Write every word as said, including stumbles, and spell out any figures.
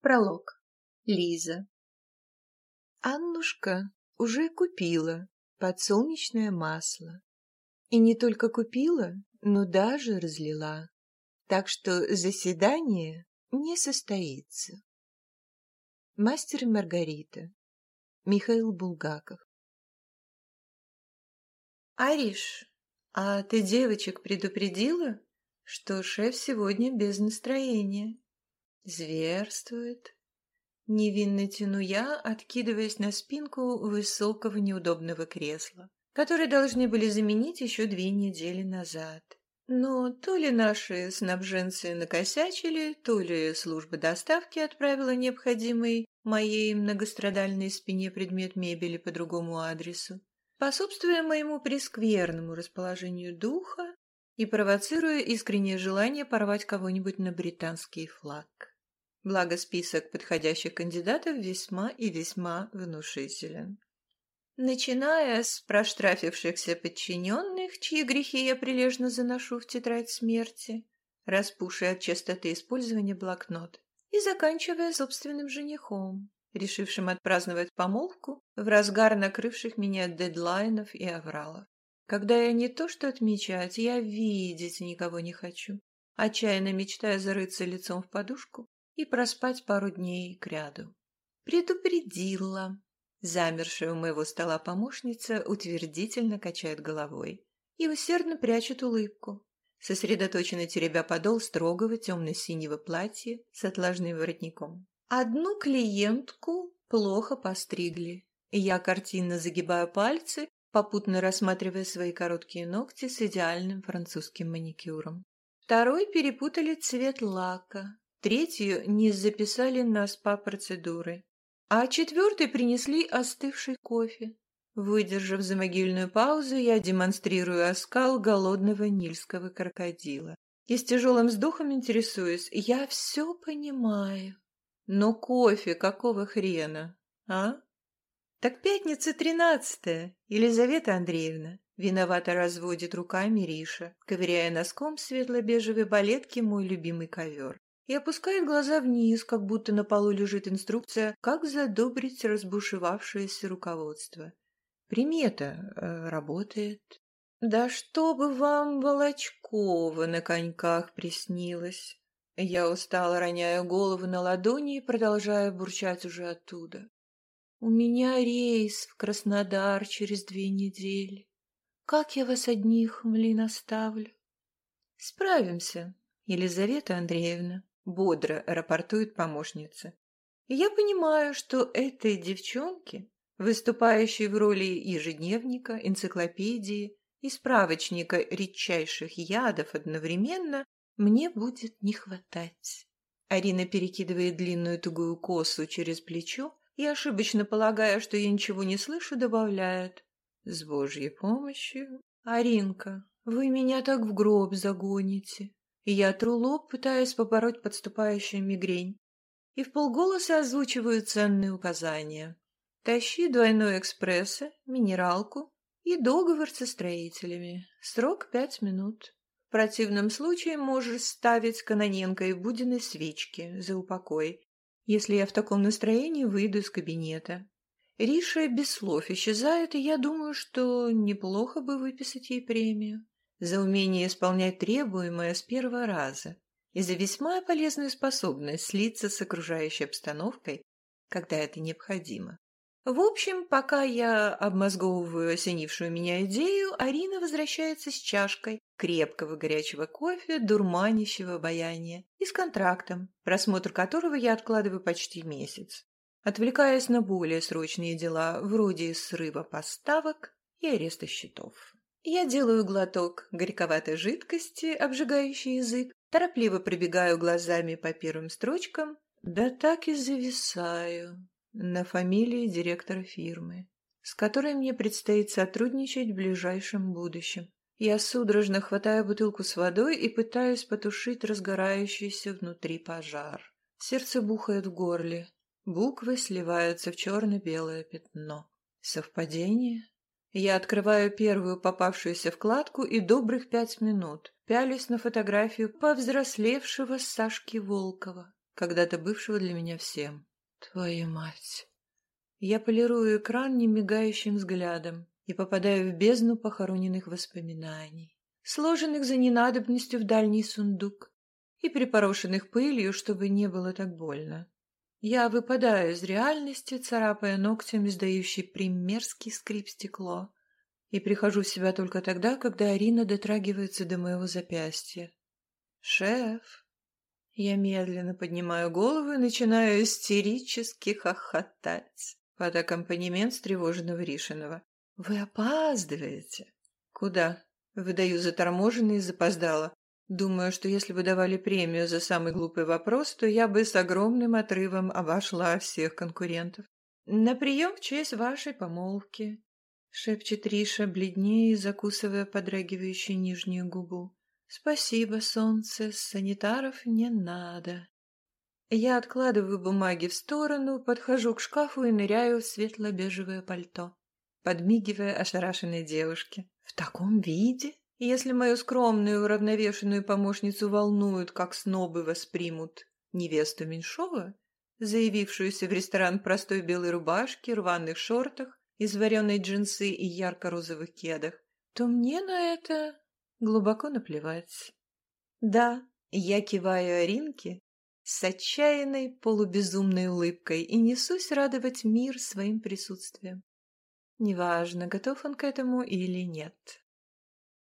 Пролог. Лиза. Аннушка уже купила подсолнечное масло. И не только купила, но даже разлила. Так что заседание не состоится. Мастер и Маргарита. Михаил Булгаков. Ариш, а ты девочек предупредила, что шеф сегодня без настроения? Зверствует. Невинно тяну я, откидываясь на спинку высокого неудобного кресла, которое должны были заменить еще две недели назад. Но то ли наши снабженцы накосячили, то ли служба доставки отправила необходимый моей многострадальной спине предмет мебели по другому адресу, способствуя моему прескверному расположению духа и провоцируя искреннее желание порвать кого-нибудь на британский флаг. Благо, список подходящих кандидатов весьма и весьма внушителен. Начиная с проштрафившихся подчиненных, чьи грехи я прилежно заношу в тетрадь смерти, распухший от частоты использования блокнот, и заканчивая собственным женихом, решившим отпраздновать помолвку в разгар накрывших меня дедлайнов и авралов. Когда я не то что отмечать, я видеть никого не хочу, отчаянно мечтая зарыться лицом в подушку и проспать пару дней кряду. Предупредила. Замершая у моего стола помощница утвердительно качает головой и усердно прячет улыбку, сосредоточенно теребя подол строгого темно-синего платья с отложным воротником. Одну клиентку плохо постригли, и я картинно загибаю пальцы, попутно рассматривая свои короткие ногти с идеальным французским маникюром. Второй перепутали цвет лака. Третью не записали на спа-процедуры, а четвертой принесли остывший кофе. Выдержав замогильную паузу, я демонстрирую оскал голодного нильского крокодила и с тяжелым вздохом интересуюсь: я все понимаю, но кофе какого хрена, а? Так пятница тринадцатая, Елизавета Андреевна. Виновато разводит руками Риша, ковыряя носком светло-бежевой балетки мой любимый ковер, и опускает глаза вниз, как будто на полу лежит инструкция, как задобрить разбушевавшееся руководство. Примета э, работает. Да чтобы вам Волочкова на коньках приснилось. Я устало роняю голову на ладони и продолжаю бурчать уже оттуда. У меня рейс в Краснодар через две недели. Как я вас одних, млин, оставлю? Справимся, Елизавета Андреевна. Бодро рапортует помощница. И я понимаю, что этой девчонке, выступающей в роли ежедневника, энциклопедии и справочника редчайших ядов одновременно, мне будет не хватать. Арина перекидывает длинную тугую косу через плечо и, ошибочно полагая, что я ничего не слышу, добавляет: «С Божьей помощью, Аринка, вы меня так в гроб загоните». И я тру лоб, пытаясь побороть подступающую мигрень, и вполголоса озвучиваю ценные указания. Тащи двойной эспрессо, минералку и договор со строителями. Срок пять минут. В противном случае можешь ставить Кононенко и Будиной свечки за упокой, если я в таком настроении выйду из кабинета. Риша без слов исчезает, и я думаю, что неплохо бы выписать ей премию за умение исполнять требуемое с первого раза и за весьма полезную способность слиться с окружающей обстановкой, когда это необходимо. В общем, пока я обмозговываю осенившую меня идею, Арина возвращается с чашкой крепкого горячего кофе, дурманящего обаяния, и с контрактом, просмотр которого я откладываю почти месяц, отвлекаясь на более срочные дела, вроде срыва поставок и ареста счетов. Я делаю глоток горьковатой жидкости, обжигающей язык, торопливо пробегаю глазами по первым строчкам, да так и зависаю на фамилии директора фирмы, с которой мне предстоит сотрудничать в ближайшем будущем. Я судорожно хватаю бутылку с водой и пытаюсь потушить разгорающийся внутри пожар. Сердце бухает в горле, буквы сливаются в черно-белое пятно. Совпадение? Я открываю первую попавшуюся вкладку и добрых пять минут пялюсь на фотографию повзрослевшего Сашки Волкова. когда-то бывшего для меня всем. Твою мать. Я полирую экран немигающим взглядом и попадаю в бездну похороненных воспоминаний, сложенных за ненадобностью в дальний сундук и припорошенных пылью, чтобы не было так больно. Я выпадаю из реальности, царапая ногтем издающий примерский скрип стекло, и прихожу в себя только тогда, когда Арина дотрагивается до моего запястья. «Шеф!» Я медленно поднимаю голову и начинаю истерически хохотать под аккомпанемент встревоженного Ришиного. «Вы опаздываете!» «Куда?» Выдаю заторможенно и запоздала. Думаю, что если бы давали премию за самый глупый вопрос, то я бы с огромным отрывом обошла всех конкурентов. «На прием в честь вашей помолвки», — шепчет Риша, бледнее и закусывая подрагивающую нижнюю губу. «Спасибо, солнце, санитаров не надо». Я откладываю бумаги в сторону, подхожу к шкафу и ныряю в светло-бежевое пальто, подмигивая ошарашенной девушке. «В таком виде?» Если мою скромную и уравновешенную помощницу волнует, как снобы воспримут невесту Меньшова, заявившуюся в ресторан в простой белой рубашке, рваных шортах, из вареной джинсы и ярко-розовых кедах, то мне на это глубоко наплевать. Да, я киваю Аринке с отчаянной полубезумной улыбкой и несусь радовать мир своим присутствием. Неважно, готов он к этому или нет.